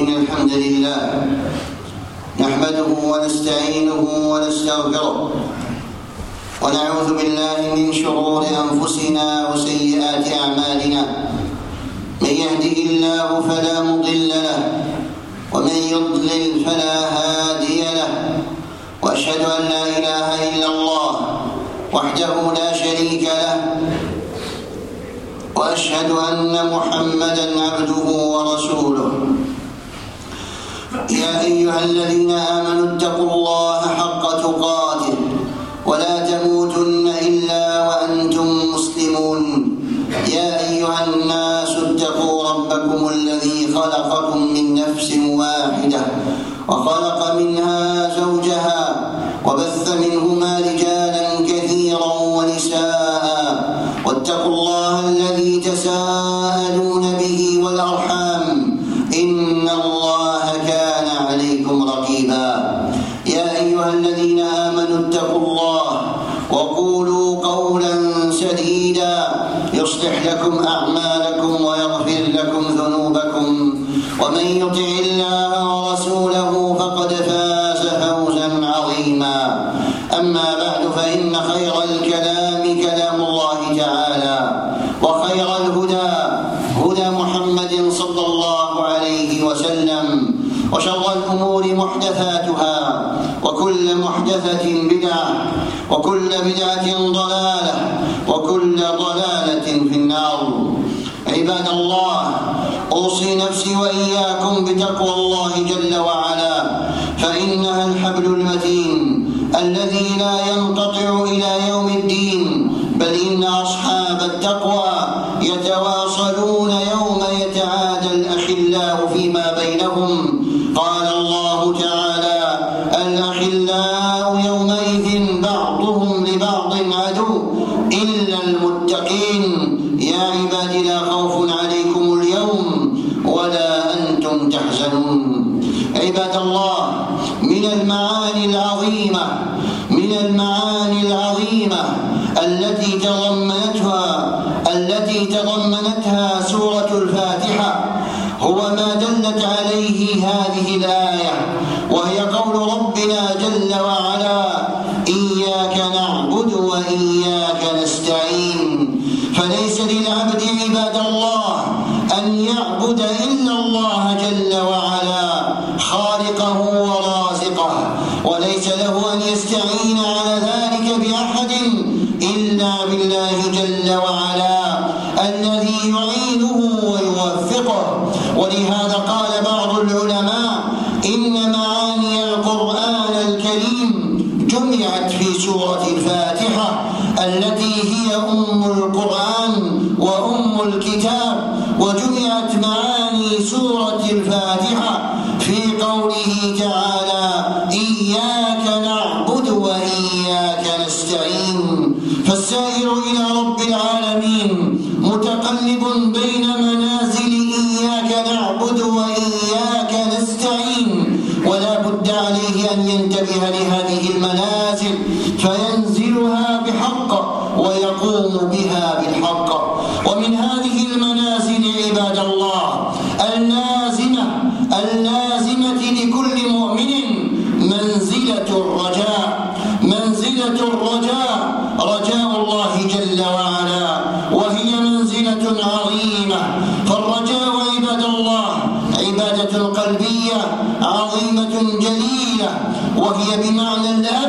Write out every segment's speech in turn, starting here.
إن الحمد لله نحمده ونستعينه ونستغفره ونعوذ بالله من شرور أنفسنا وسيئات أعمالنا. من يهده الله فلا مضل له ومن يضلل فلا هادي له، وأشهد أن لا إله إلا الله وحده لا شريك له، وأشهد أن محمدًا عبده ورسوله. يا أيها الذين آمنوا اتقوا الله حق تقاته ولا تموتن إلا وأنتم مسلمون. يا أيها الناس اتقوا ربكم الذي خلقكم من نفس واحدة وخلق منها زوجها وبث منهما رجالا كثيرا ونساء، واتقوا الله الذي تساءلون به والأرحام إن الله كان عليكم رقيبا. يا أيها الذين آمنوا اتقوا الله وقولوا قولا سديدا يصلح لكم أعمالكم ويغفر لكم ذنوبكم، ومن يطع الله ورسوله فقد فاز فوزا عظيما. أما بعد، فإن خير الكلام كلام الله تعالى، وخير الهدى هدى محمد صلى الله عليه وسلم، وشر الأمور محدثاتها، وكل محدثة بدعة، وكل بدعة ضلالة، وكل ضلالة في النار. عباد الله، أوصي نفسي وإياكم بتقوى الله جل وعلا، فإنها الحبل المتين الذي لا ينقطع إلى يوم الدين، بل إن أصحاب التقوى يتواصلون يوم يتعادى الأخلاء فيما بينهم. قال الله تعالى: الأخلاء يومئذ بعضهم لبعض عدو إلا المتقين. يا عباد، لا خوف عليكم اليوم ولا أنتم تحزنون. عباد الله، من المعاني العظيمة التي تضمنتها سورة الفاتحة هو ما دلت عليه هذه الآية، وهي قول ربنا جل وعلا: إياك نعبد وإياك نستعين. فليس للعبد عباد الله أن يعبد إلا الله جل وعلا خالقه ورازقه، وليس له أن يستعين على ذلك بأحد إلا بالله جل وعلا الذي يعينه ويوفقه. ولهذا قال بعض العلماء: إن معاني القرآن الكريم جمعت في سورة الفاتحة التي هي أم القرآن وأم الكتاب، وجمعت معاني سورة الفاتحة في قوله تعالى: إياك نعبد وإياك نستعين. فالسائر إلى رب العالمين متقلب بين منازل إياك نعبد وإياك نستعين، ولا بد عليه أن ينتبه لهذه المنازل فينزلها بحق ويقوم بها بالحق. ومن هذه المنازل عباد الله اللازمة لكل مؤمن منزلة الرجاء، رجاء الله جل وعلا، وهي منزلة عظيمة. فالرجاء عباد الله عبادة قلبية عظيمة جليلة، وهي بمعنى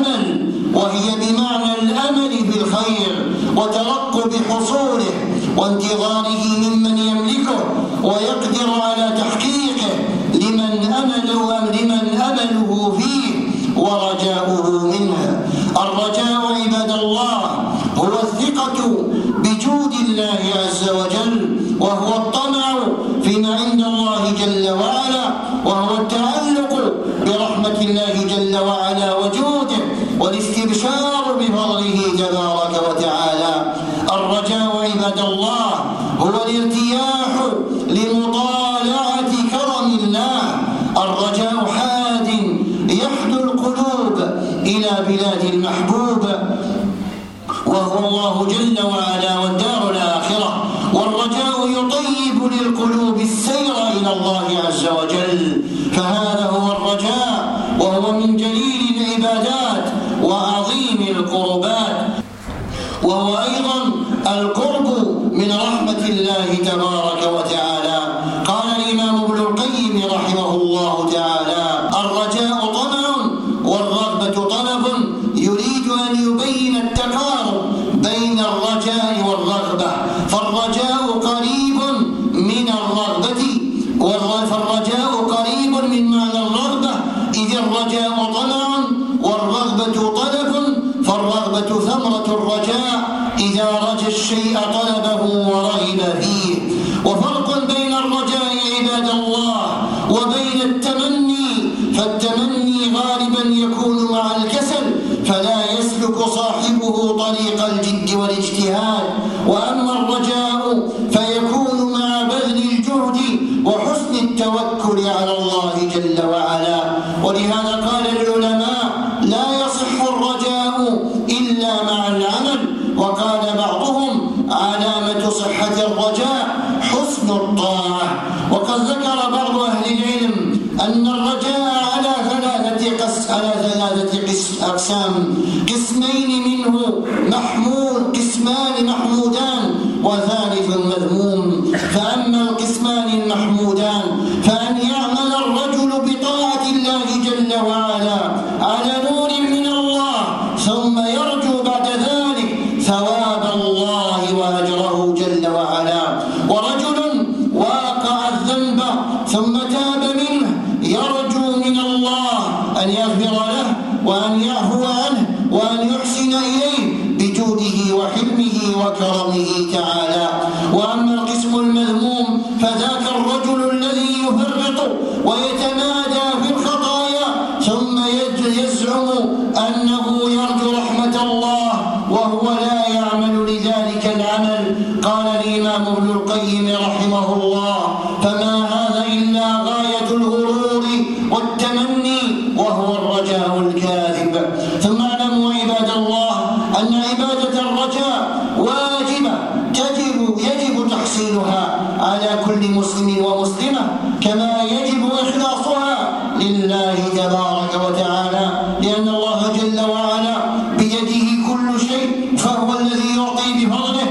الأمل بالخير وترقب حصوله وانتظاره ممن يملكه ويقدر على تحقيقه لمن أمله فيه ورجاؤه منه. الرجاء عباد الله هو الثقة بجود الله عز وجل، وهو الطمع فيما عند الله جل وعلا، وهو التعلق برحمة الله جل وعلا وجوده، والاستبشار بفضله تبارك وتعالى. الرجاء عباد الله هو الارتياح لمطالعة كرم الله. الرجاء حاد يحدو القلوب إلى بلاد المحبوب، وهو الله جل وعلا والدار الآخرة. والرجاء يطيب للقلوب السير إلى الله الله عز وجل، فهذا هو الرجاء، وهو من جليل العبادات وعظيم القربات، وهو أيضا القرب من رحمة الله تبارك وتعالى. قال الإمام ابن القيم رحمه الله تعالى: الرجاء طمع والرغبة طلب، يريد أن يبين التقارب بين الرجاء والرغبة، فالرجاء قريب من الرغبة، فالرجاء قريب من معنى الرغبة، إذ الرجاء طمع والرغبة طلب، فالرغبة ثمرة الرجاء إذا رجى الشيء طلبه ورغب فيه. وفرق بين الرجاء عباد الله وبين التمني، فالتمني غالبا يكون مع الكسل، فلا يسلك صاحبه طريق الجد والاجتهاد، وأما الرجاء فيكون مع بذل الجهد وحسن التوكل على الله جل وعلا. ولهذا قال العلماء: لا يصح الرجاء إلا مع العمل. وقال بعضهم: علامة صحة الرجاء حسن الطاعة. وقد ذكر بعض أهل العلم أن الرجاء على ثلاثة أقسام: قسمين منه قسمان محمودان وثالث مذموم. فأما القسمان المحمودان فأن يعمل الرجل بطاعة الله جل وعلا على نور من الله، ثم يرجو بعد ذلك ثواب الله وأجره جل وعلا. ورجل واقع الذنب ثم تاب منه يرجو من الله أن يغفر له وأن يعفو عنه وأن يحسن إليه بجوده وحلمه وكرمه تعالى. وأما القسم المذموم فذاك الرجل الذي يفرط ويتمادى في الخطايا ثم يزعم أنه يرجو رحمة الله وهو لا يعمل لذلك العمل. قال الإمام ابن القيم رحمه الله: فما هذا إلا غاية الغرور والتمني، وهو الرجاء الكاذب. ثم اعلموا عباد الله أن عبادة الرجاء واجبة يجب تحصيلها على كل مسلم ومسلمة، كما يجب إخلاصها لله تبارك وتعالى، لأن الله جل وعلا بيده كل شيء، فهو الذي يعطي بفضله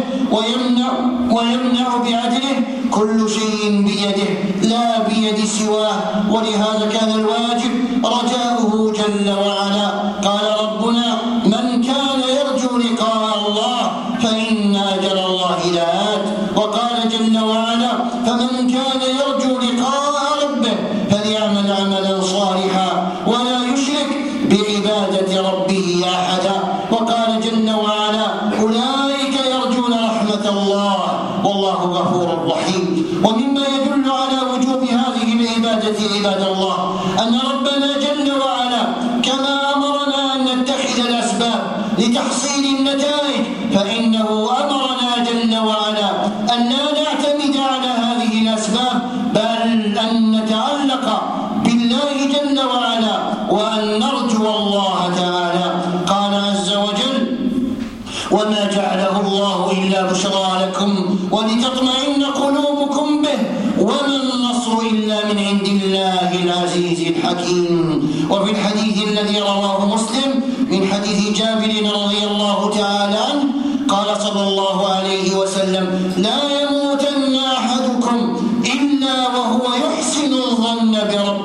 ويمنع بعدله، كل شيء بيده لا بيد سواه. ولهذا كان الواجب رجاؤه جل وعلا. قال ربنا: من كان يرجو لقاء الله فإن أجل الله لآت. وقال جل وعلا: فمن كان يرجو لقاء ربه فليعمل عملا صالحا ولا يشرك بعبادة ربه أحدا. وقال جل وعلا: أولئك يرجون رحمة الله والله غفور رحيم. ومما يدل على وجوب هذه العبادة عباد الله أن ربنا جل وعلا كما أمرنا أن نتخذ الأسباب لتحصيل النتائج، فإنه أمرنا جل وعلا أن لا نعتمد على هذه الأسباب، بل أن نتعلق بالله جل وعلا وأن نرجو الله تعالى. قال عز وجل: وما جعله الله إلا بشرى لكم ولتطمئن قلوبكم به وما النصر إلا من عند الله العزيز الحكيم. وفي الحديث الذي رواه مسلم من حديث جابر رضي الله تعالى عنه قال صلى الله عليه وسلم: لا يموتن أحدكم إلا وهو يحسن الظن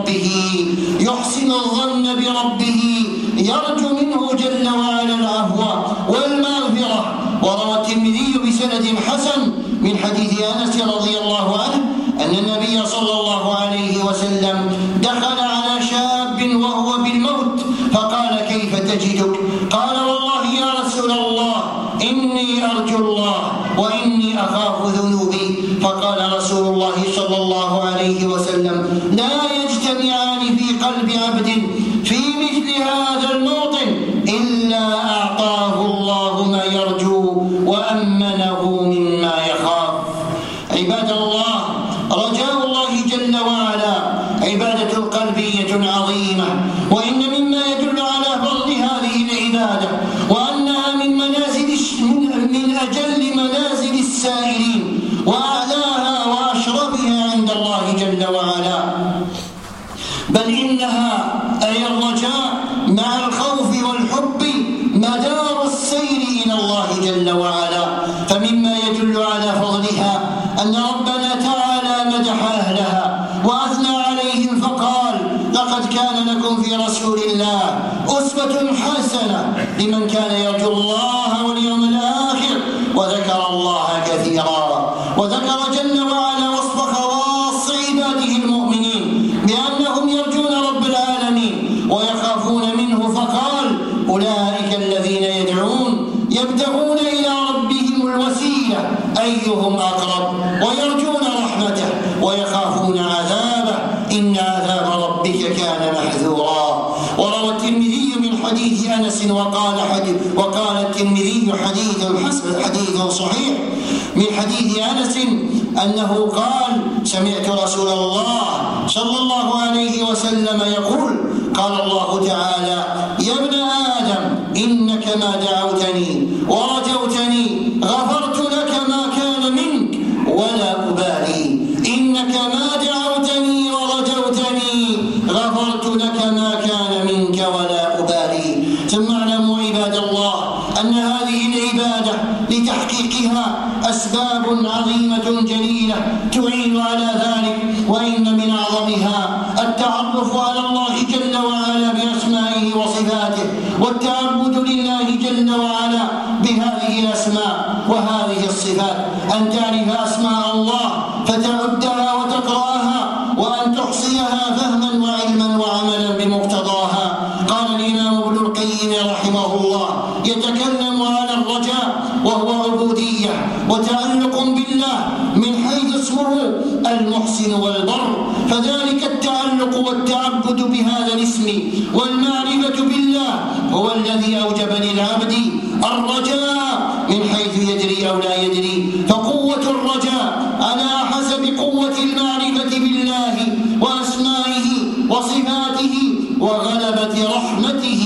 بربه يرجو منه جل وعلا العفو والمغفرة. وروى الترمذي بسند حسن من حديث أنس رضي الله عنه أن النبي صلى الله عليه وسلم دخل على شاب وهو بالموت فقال: كيف تجدك؟ قال: والله يا رسول الله إني أرجو الله وإني أخاف ذنوبي. فقال رسول الله صلى الله عليه وسلم: لا يجتمعان في قلب عبد في مثل هذا الموطن إلا أعطاه الله ما يرجو وأمنه مما يخاف. عباد الله، رجاء الله جل وعلا عبادة قلبية عظيمة، وإن مما يدل على فضل هذه العبادة وأنها من أجل منازل السائلين وأعلاها وأشرفها عند الله جل وعلا كان لكم في رسول الله أسوة حسنة لمن كان يرجو الله واليوم الآخر وذكر الله كثيرا. وذكر جل وعلا وصف خواص عباده المؤمنين بأنهم يرجون رب العالمين ويخافون منه، فقال: أولئك الذين يدعون يبتغون إلى ربهم الوسيلة أيهم أقرب ويرجون رحمته ويخافون عذابه إن عذاب ربك كان محذورا. وروى الترمذي من حديث أنس وقال الترمذي حديث صحيح من حديث أنس أنه قال: سمعت رسول الله صلى الله عليه وسلم يقول: قال الله تعالى: يا ابن آدم إنك ما دعوتني ورجوتني غفرت لك ما كان منك ولا أبالي. إنك ما دعوتني ورجوتني غفرت لك ما كان منك ولا أبالي. ثم اعلموا عباد الله أن هذه العبادة لتحقيقها أسباب عظيمة جليلة تعين على ذلك، وإن من أعظمها التعرف على الله جل وعلا بأسمائه وصفاته، والتعبد لله جل وعلا بهذه الأسماء وهذه الصفات. أن تعرف أسماء الله فتعدها وتقرأها، وأن تحصيها فهما وعلما وعملا بمقتضاها. قال الإمام ابن القيم رحمه الله يتكلم على الرجاء وهو عبودية وتعلق بالله من حيث اسمه المحسن والبر، فذلك التعلق والتعبد بهذا الاسم والمعرفة بالله هو الذي أوجب للعبد الرجاء من حيث يدري أو لا يدري. فقوة الرجاء على حسب قوة المعرفة بالله وأسمائه وصفاته وغلبة رحمته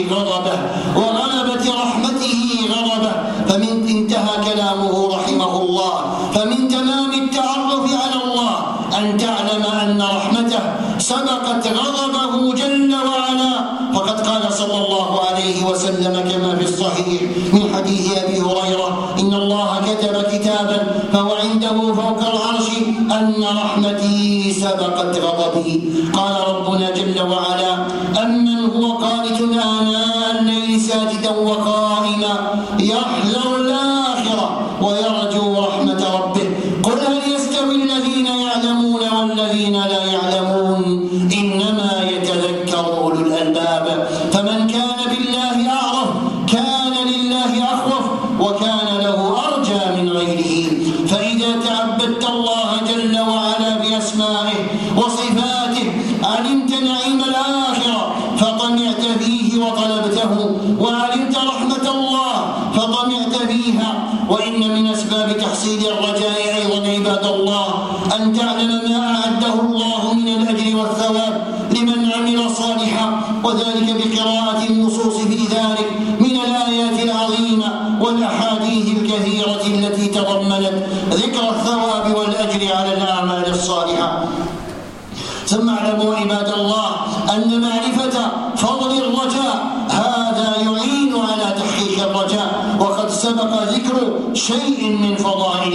غضبه. فمن انتهى كلامه رحمه الله: فمن تمام التعرف على الله أن تعلم أن رحمته سبقت غضبه جل وعلا. فقد قال صلى الله عليه وسلم كما في الصحيح من حديث أبي هريرة: إن الله كتب كتابا فهو عنده فوق العرش أن رحمتي سبقت غضبي. قال ربنا جل وعلا: أمن هو قانت آناء الليل ساجدا وقائما يحذر الآخرة ويرجو رحمة ربه قل هل يستوي الذين يعلمون والذين لا يعلمون إنما يتذكر أولو الألباب. فمن كان بالله أعرف كان لله أخوف وكان له أرجى من غيره. فإذا تعبدت الله جل وعلا بأسمائه وصفاته علمت نعيم الآخرة فطمعت فيه وطلبته، وعلمت رحمة الله فطمعت فيها. وإن من أسباب تحصيل الرجاء أيضا عباد الله أن تعلم ما أعده الله من الأجر والثواب لمن عمل صالحا، وذلك بقراءة النصوص في ذلك من الآيات العظيمة والأحاديث الكثيرة التي تضمنت ذكر الثواب والأجر على الأعمال الصالحة. ثم اعلموا عباد الله أن معرفة فضل الرجاء هذا يعين على تحقيق الرجاء، وقد سبق ذكر شيء من فضائل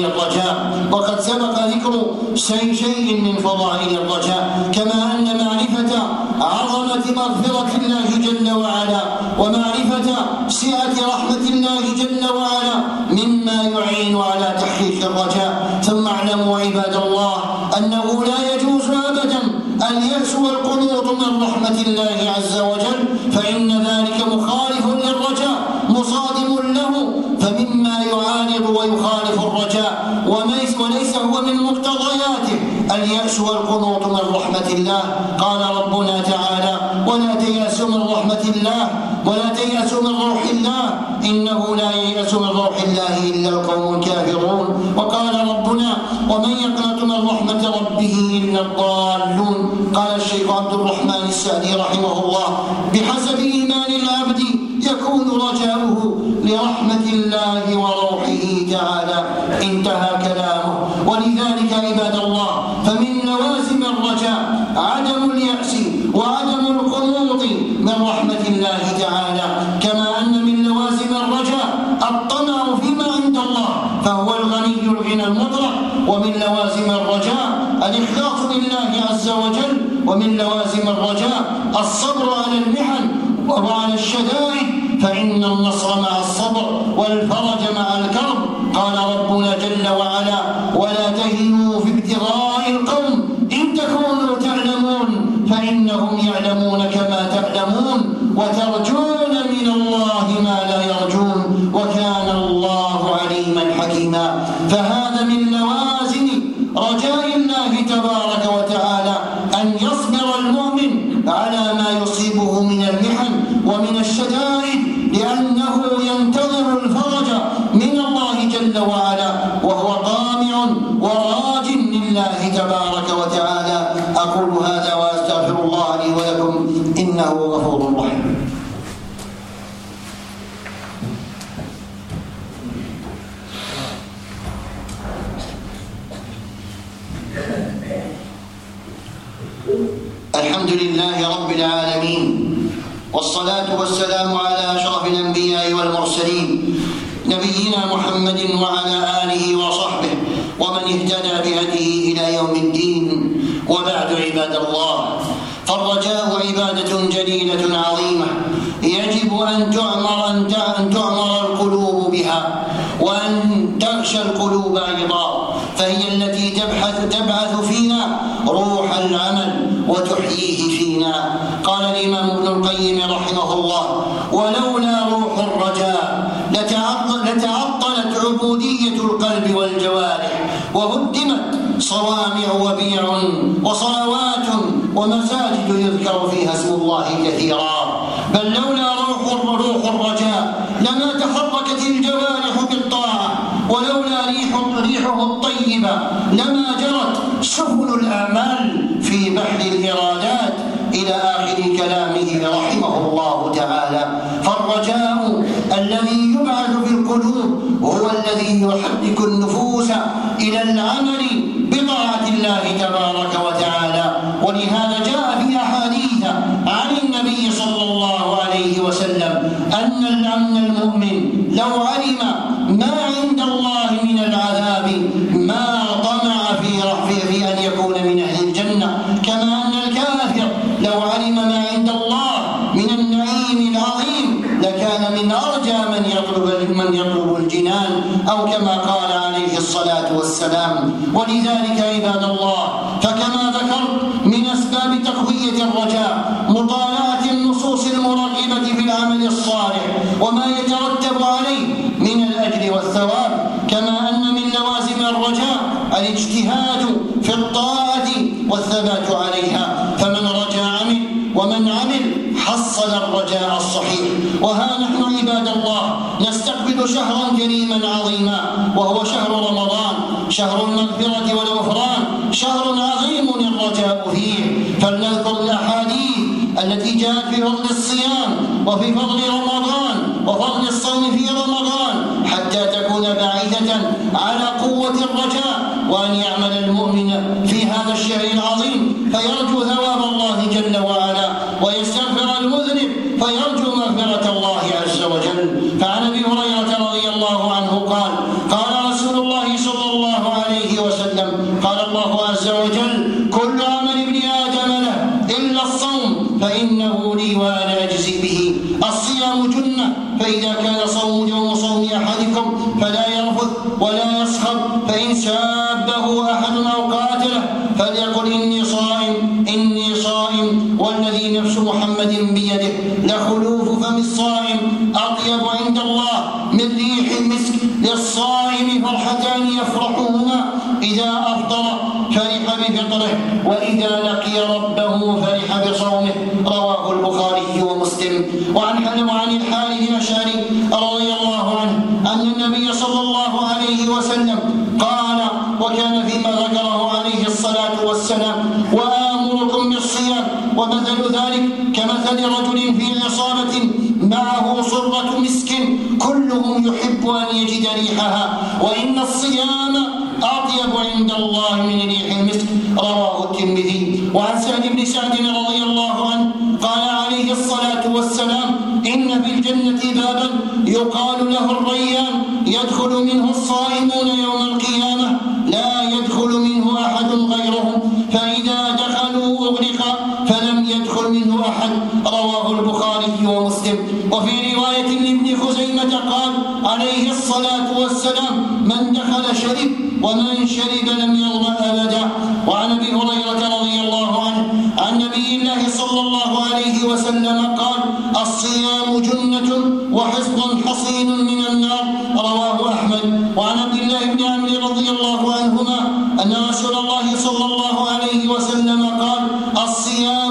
الرجاء كما أن معرفة عظمة مغفرة الله جل وعلا ومعرفة سعة رحمة الله جل وعلا مما يعين على تحقيق الرجاء. ثم اعلموا عباد الله أنه لا يجوز أبدا اليأس والقنوط من رحمة الله عز وجل، فإن ذلك مخالف للرجاء مصادم له، فمما يعارض ويخالف الرجاء وليس هو من مقتضياته اليأس والقنوط من رحمة الله. قال ربنا تعالى: ولا تيأسوا من رحمة الله ولا تيأسوا من روح الله إنه لا ييأس من روح الله إلا القوم الكافرون. وقال ربنا: ومن يقنط من رحمة ربه إلا الضالون. قال الشيخ عبد الرحمن السعدي رحمه الله: بحسب إيمان العبد يكون رجاؤه لرحمة الله وروحه تعالى. انتهى كلامه. ولذلك عباد الله فمن لوازم الرجاء عدم اليأس وعدم القنوط من رحمة الله تعالى، كما أن من لوازم الرجاء الطمع فيما عند الله فهو الغني الغنى المطلق. ومن لوازم الرجاء الإخلاص لله عز وجل ومن لوازم الرجاء الصبر على المحن وعلى الشدائد، فإن النصر مع الصبر والفرج مع الكرب. قال ربنا جل وعلا: ولا تهنوا في ابتغاء القوم إن تكونوا تعلمون فإنهم يعلمون كما تعلمون وترجون من الله ما لا يرجون وكان الله عليما حكيما. فهذا من لوازم رجاء الله تبارك وتعالى أن يصبر المؤمن على ما يصيبه من المحن ومن الشدائد، لأنه ينتظر الفرج من الله جل وعلا وهو طامع وراج لله تبارك وتعالى. أقول هذا وأستغفر الله لي ولكم إنه غفور رحيم. الحمد لله رب العالمين، والصلاة والسلام على أشرف الأنبياء والمرسلين نبينا محمد وعلى آله وصحبه ومن اهتدى بهديه إلى يوم الدين. وبعد عباد الله، فالرجاء عبادة جليلة عظيمة يجب أن تعمر القلوب بها وأن تغشى القلوب أيضا، فهي التي تبعث فينا روح العمل وتحييه فينا. قال الإمام ابن القيم رحمه الله: ولولا روح الرجاء لتعطلت عبودية القلب والجوارح وهدمت صوامع وبيع وصلوات ومساجد يذكر فيها اسم الله كثيرا. بل لولا روح الرجاء لما تحركت الجوارح بالطاعة، ولولا ريحه الطيبة لما جرت سفن الآمال في بحر الإرادات، إلى آخر كلامه رحمه الله تعالى. فالرجاء الذي يبعث في القلوب هو الذي يحرك النفوس إلى العمل بطاعة الله تبارك وتعالى. ولهذا جاء في أحاديث عن النبي صلى الله عليه وسلم أن المؤمن لو علم ما عند الله من العذاب ما طمع في أن يكون من أهل الجنة، كما أن الكافر لو علم ما عند الله من النعيم العظيم لكان من أرجى من يطلب الجنان، أو كما قال عليه الصلاة والسلام. ولذلك عباد الله، فكما ذكرت من أسباب تقوية الرجاء مطالعة النصوص المرغبة في العمل الصالح وما يترتب عليه من الأجر والثواب، كما أن من لوازم الرجاء الاجتهاد في الطاعة والثبات عليها. فمن رجا عمل، ومن عمل حصل الرجاء الصحيح. وها نحن عباد الله نستقبل شهرا كريما عظيما، وهو شهر رمضان، شهر المغفرة والغفران، شهر عظيم الرجاء فيه. فلنذكر الأحاديث التي جاءت في فضل الصيام وفي فضل رمضان وفضل الصوم في رمضان، حتى تكون باعثة على قوة الرجاء، وأن يعمل المؤمن في هذا الشهر العظيم فيرجو ثواب الله جل وعلا، ويستغفر المذنب فيرجو مغفرة الله عز وجل. فعن أبي هريرة رضي الله عنه قال: قال رسول الله صلى الله عليه وسلم: قال الله عز وجل: كل عمل ابن آدم له إلا الصوم فإنه لي وأنا أجزي به. الصيام جنة، فإذا كان يوم صوم أحدكم فلا يرفث ولا يسخر، فإن سابه أحد أو قاتله فليقل إني صائم والذي نفس محمد بيده لخلوف فم الصائم أطيب عند الله من ريح المسك. للصائم فرحتان يفرحهما: إذا أفطر فرح بفطره، وإذا لقي ربه فرح بصومه. رواه البخاري ومسلم. وعن الحارث بن أشعري رضي الله عنه أن النبي صلى الله عليه وسلم قال، وكان فيما ذكره عليه الصلاة والسلام: وآمركم بالصيام، ومثل ذلك كمثل رجل في عصابة معه صرة مسك كلهم يحب أن يجد ريحها، وإن الصيام أطيب عند الله من ريح المسك. رواه الترمذي. وعن سعد بن سعد رضي الله عنه قال عليه الصلاة والسلام: إن في الجنة بابا يقال له الريان، يدخل منه الصائمون يوم القيامة لا يدخل منه أحد غيرهم، فإذا دخلوا أغلق مسلم. وفي رواية لابن خزيمة قال عليه الصلاة والسلام: من دخل شرب ومن شرب لم يظمأ أبدا. وعن أبي هريرة رضي الله عنه عن نبي الله صلى الله عليه وسلم قال: الصيام جنة وحصن حصين من النار. رواه أحمد. وعن عبد الله بن عمرو رضي الله عنهما أن رسول الله صلى الله عليه وسلم قال: الصيام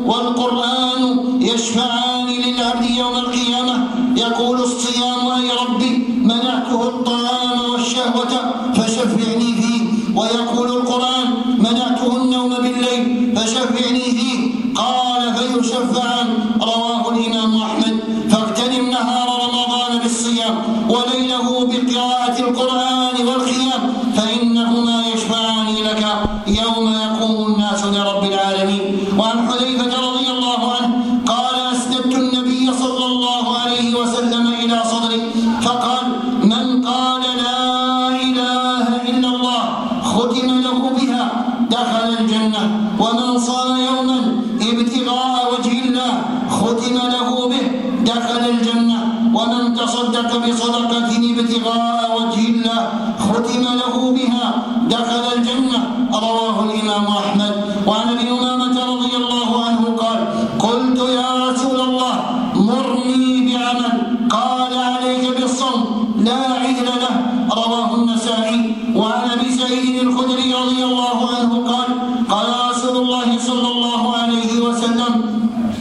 والقرآن يشفعان للعبد يوم القيامة. يقول الصيام: أي ربي منعته الطعام والشهوة فشفعني فيه. ويقول القرآن: منعته النوم بالليل فشفعني فيه. قال: فيشفعان. رواه الإمام أحمد. فاغتنم نهار رمضان بالصيام وليله بقراءة القرآن والقيام، فإنهما يشفعان لك يوم يقوم الناس لرب العالمين. وعن حذيفة رضي الله عنه قال: أسندت النبي صلى الله عليه وسلم إلى صدري فقال: من قال لا إله إلا الله ختم له بها دخل الجنة، ومن صام يوما ابتغاء وجه الله ختم له به دخل الجنة، ومن تصدق بصدقة ابتغاء وجه الله ختم له بها دخل الجنة. رواه الإمام أحمد. وعن أبي أمامة رضي الله عنه قال: قلت: يا رسول الله مرني بعمل. قال: عليك بالصوم لا عذر له. رواه النسائي. وعن أبي سعيد الخدري رضي الله عنه قال: قال رسول الله صلى الله عليه وسلم: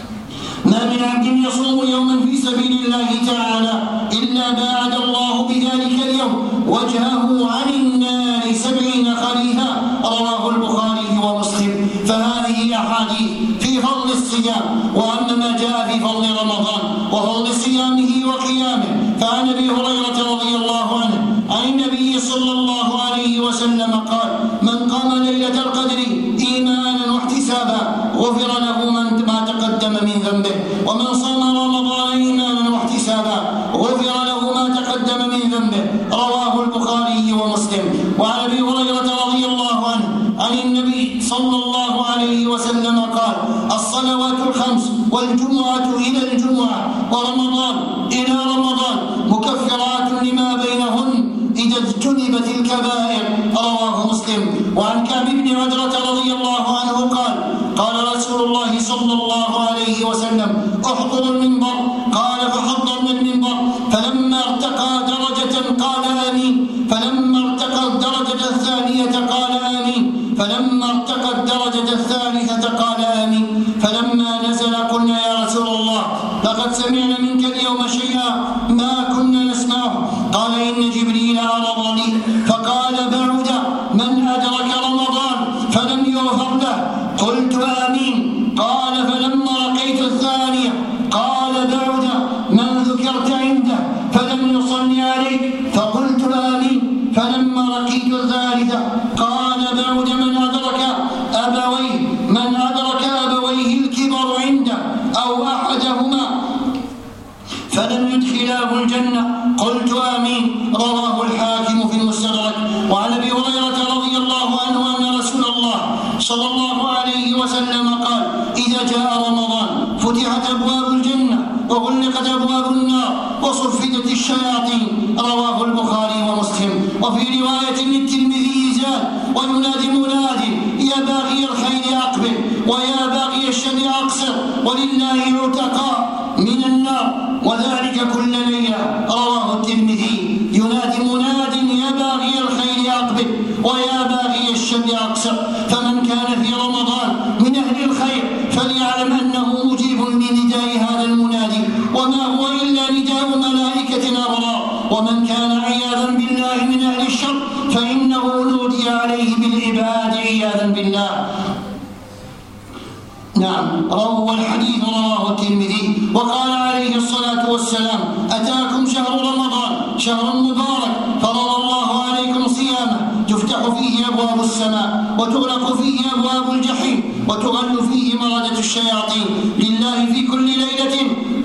ما من عبد يصوم يوما في سبيل الله تعالى إلا باعد الله بذلك اليوم وجهه عن النار 70 خريفا. رواه البخاري ومسلم. فهذه أحاديث في فضل الصيام. وأما ما جاء في فضل رمضان وفضل صيامه وقيامه، فعن أبي هريرة رضي الله عنه عن النبي صلى الله عليه وسلم قال: من قام ليلة القدر إيمانا واحتسابا غفر له ما تقدم من ذنبه، ومن صام رمضان إيمانا واحتسابا غفر له ما تقدم من ذنبه. رواه البخاري ومسلم. وعن أبي هريرة رضي الله عنه عن النبي صلى الله عليه وسلم قال: الصلوات الخمس والجمعة إلى الجمعة ورمضان إلى رمضان مكفرات لما بينهن إذا اجتنبت الكبائر. رواه مسلم. وعن كعب بن عجرة رضي الله عنه قال: قال رسول الله صلى الله عليه وسلم: احضر المنبر. قال: فحضرنا المنبر، فلما ارتقى درجة قال: آمين. فلما ارتقى الدرجة الثانية قال: آمين. فلما ارتقى الدرجة الثالثة قال: آمين. فلما نزل قلنا: يا رسول الله لقد سمعنا منك اليوم شيئا ما كنا نسمعه. قال: إن جبريل عرض لي فقال: بعد من أدرك رمضان فلم يغفر له. قلت: آمين. قال: فلما رقيت الثانية قال: بعد من ذكرت عنده فلم يصلي عليك. فقلت: آمين. فلما رقيت الثالثة قال: بعد من أدرك أبويه الكبر عنده أو أحدهما فلم يدخلاه الجنة. قلت: آمين. رواه الحاكم في المستدرك. وعن أبي هريرة رضي الله عنه أن رسول الله صلى الله عليه وسلم قال: إذا جاء رمضان فتحت أبواب الجنة وغلقت أبواب النار وصفدت الشياطين. رواه البخاري ومسلم. وفي رواية للترمذي زاد: وينادي مناد: يا باغي الخير أقبل ويا باغي الشر أقصر ولله عتقاء من النار وذلك كل ليلة. رواه الترمذي. ينادي مناد: يا باغي الخير أقبل ويا باغي الشر أقصر. فمن كان في رمضان من أهل الخير فليعلم أنه مجيب لنداء هذا المنادي، وما هو إلا نداء ملائكة أبرار. ومن كان عياذا بالله من أهل الشر فإنه نودي عليه بالعباد عياذا بالله. نعم. والحديث رواه الترمذي. وقال عليه الصلاة والسلام: أتاكم شهر رمضان شهر مبارك فرض الله عليكم صيامه تفتح فيه أبواب السماء وتغلق فيه أبواب الجحيم وتغل فيه مردة الشياطين. لله في كل ليلة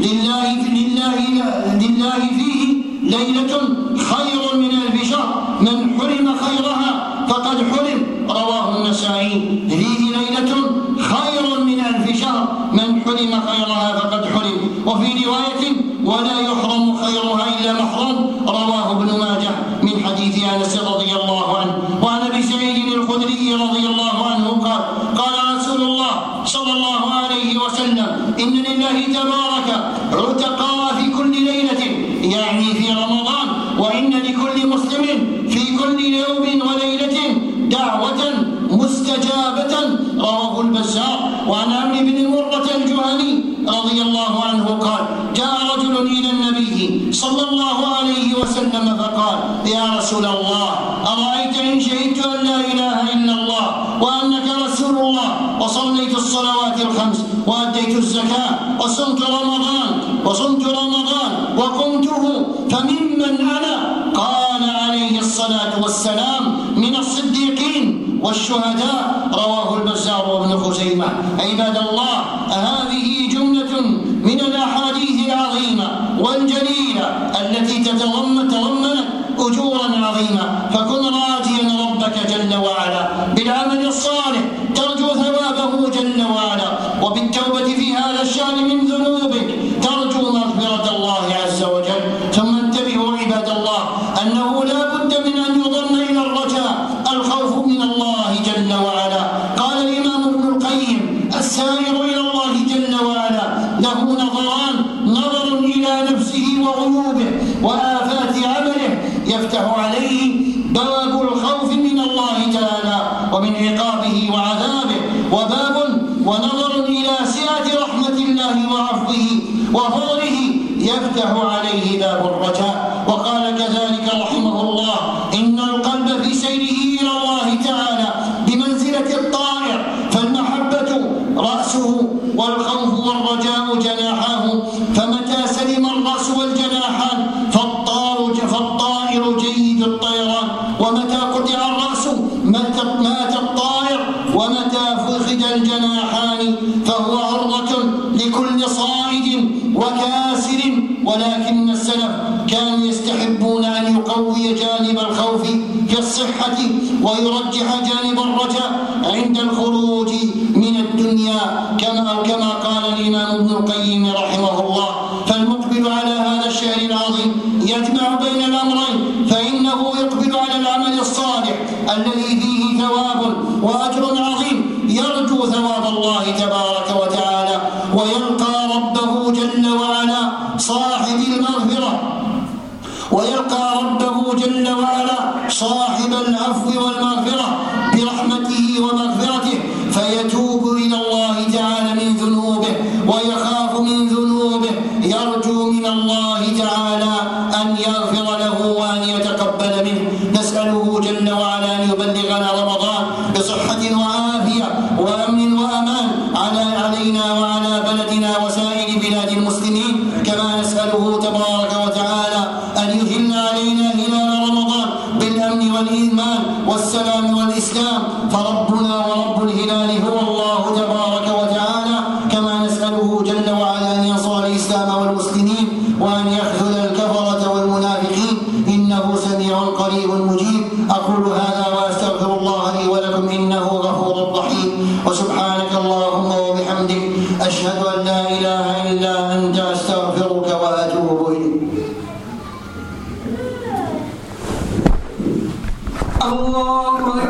لله فيه ليلة خير من 1000 شهر، من حرم خيرها فقد حرم. رواه النسائي. فيه ليلة خير من 1000 شهر، من حرم خيرها فقد حرم. وفي رواية ولا يحرم خيرها إلا محرم، رواه ابن ماجه من حديث أنس رضي الله عنه. وعن أبي سعيد الخدري رضي الله عنه قال قال رسول الله صلى الله عليه وسلم إن لله تبارك عتقاء في كل ليلة، يعني في رمضان، وإن لكل مسلم في كل يوم وليلة دعوة مستجابة، رواه البزار. وعن عمرو بن مرة الجهني رضي الله عنه قال جاء رجل إلى النبي صلى الله عليه وسلم فقال يا رسول الله أرأيت إن شهدت أن لا إله إلا الله وأنك رسول الله وصليت الصلوات الخمس وأديت الزكاة وصمت رمضان وقمته فممن أنا؟ قال عليه الصلاة والسلام من الصديقين والشهداء، رواه البزار وابن خزيمة. عباد الله، هذه جملة من الأحاديث العظيمة والجليلة التي تضمنت أجورا عظيمة، فكن راجيا ربك جل وعلا بالعمل الصالح ترجو ثوابه جل وعلا، وبالتوبة في هذا الشأن من ذنوبك ترجو مغفرة الله عز وجل. ثم انتبهوا عباد الله أنه لا بد من أن يضم إلى الرجاء الخوف من الله جل وعلا. قال الإمام ابن القيم السائر إلى الله جل وعلا له نظران: نظر إلى نفسه وعيوبه وآفات عمله يفتح عليه باب الخوف من الله تعالى ومن عقابه وعذابه، ونظر إلى سعة رحمة الله وعفوه وفضله يفتح عليه باب الرجاء. وقال كذلك رحمه الله إن القلب في سيره إلى الله تعالى بمنزلة الطائر، فالمحبة رأسه والخوف والرجاء جناحاه، فمتى سلم الرأس والجناحان فالطائر جيد الطيران، ومتى قطع الرأس مات الطائر، ومتى فقد الجناحان فهو عرضة لكل صائد وكاسر. ولكن السلف كانوا يستحبون أن يقوي جانب الخوف في الصحة ويرجح جانب الرجاء عند الخروج من الدنيا، كما قال الإمام ابن القيم رحمه الله. فالمقبل على هذا الشهر العظيم يجمع بين الأمرين، فإنه يقبل على العمل الصالح الذي فيه ثواب وأجر عظيم، يرجو ثواب الله تبارك وتعالى، ويلقى ربه جل وعلا صاحب العفو والمغفرة برحمته ومغفرته، فيتوب إلى الله تعالى من ذنوبه ويخاف من ذنوبه، يرجو من الله تعالى أن يغفر له وأن يتقبل منه. نسأله جل وعلا أن يبلغنا رمضان بصحة وعافية وأمن وأمان علينا وعلى بلدنا وسائر بلاد المسلمين، كما نسأله تبارك وتعالى أن يهل علينا هلال رمضان بالأمن والإيمان والسلام والإسلام، فربنا ورب الهلال هو الله تبارك وتعالى. كما نسأله جل وعلا أن ينصر الإسلام والمسلمين وأن يخذل الكفرة والمنافقين، إنه سميع قريب مجيب. أقول هذا وأستغفر الله لي ولكم إنه غفور رحيم. وسبحانك اللهم وبحمدك أشهد أن لا إله إلا أنت أستغفرك وأتوب إليك. الله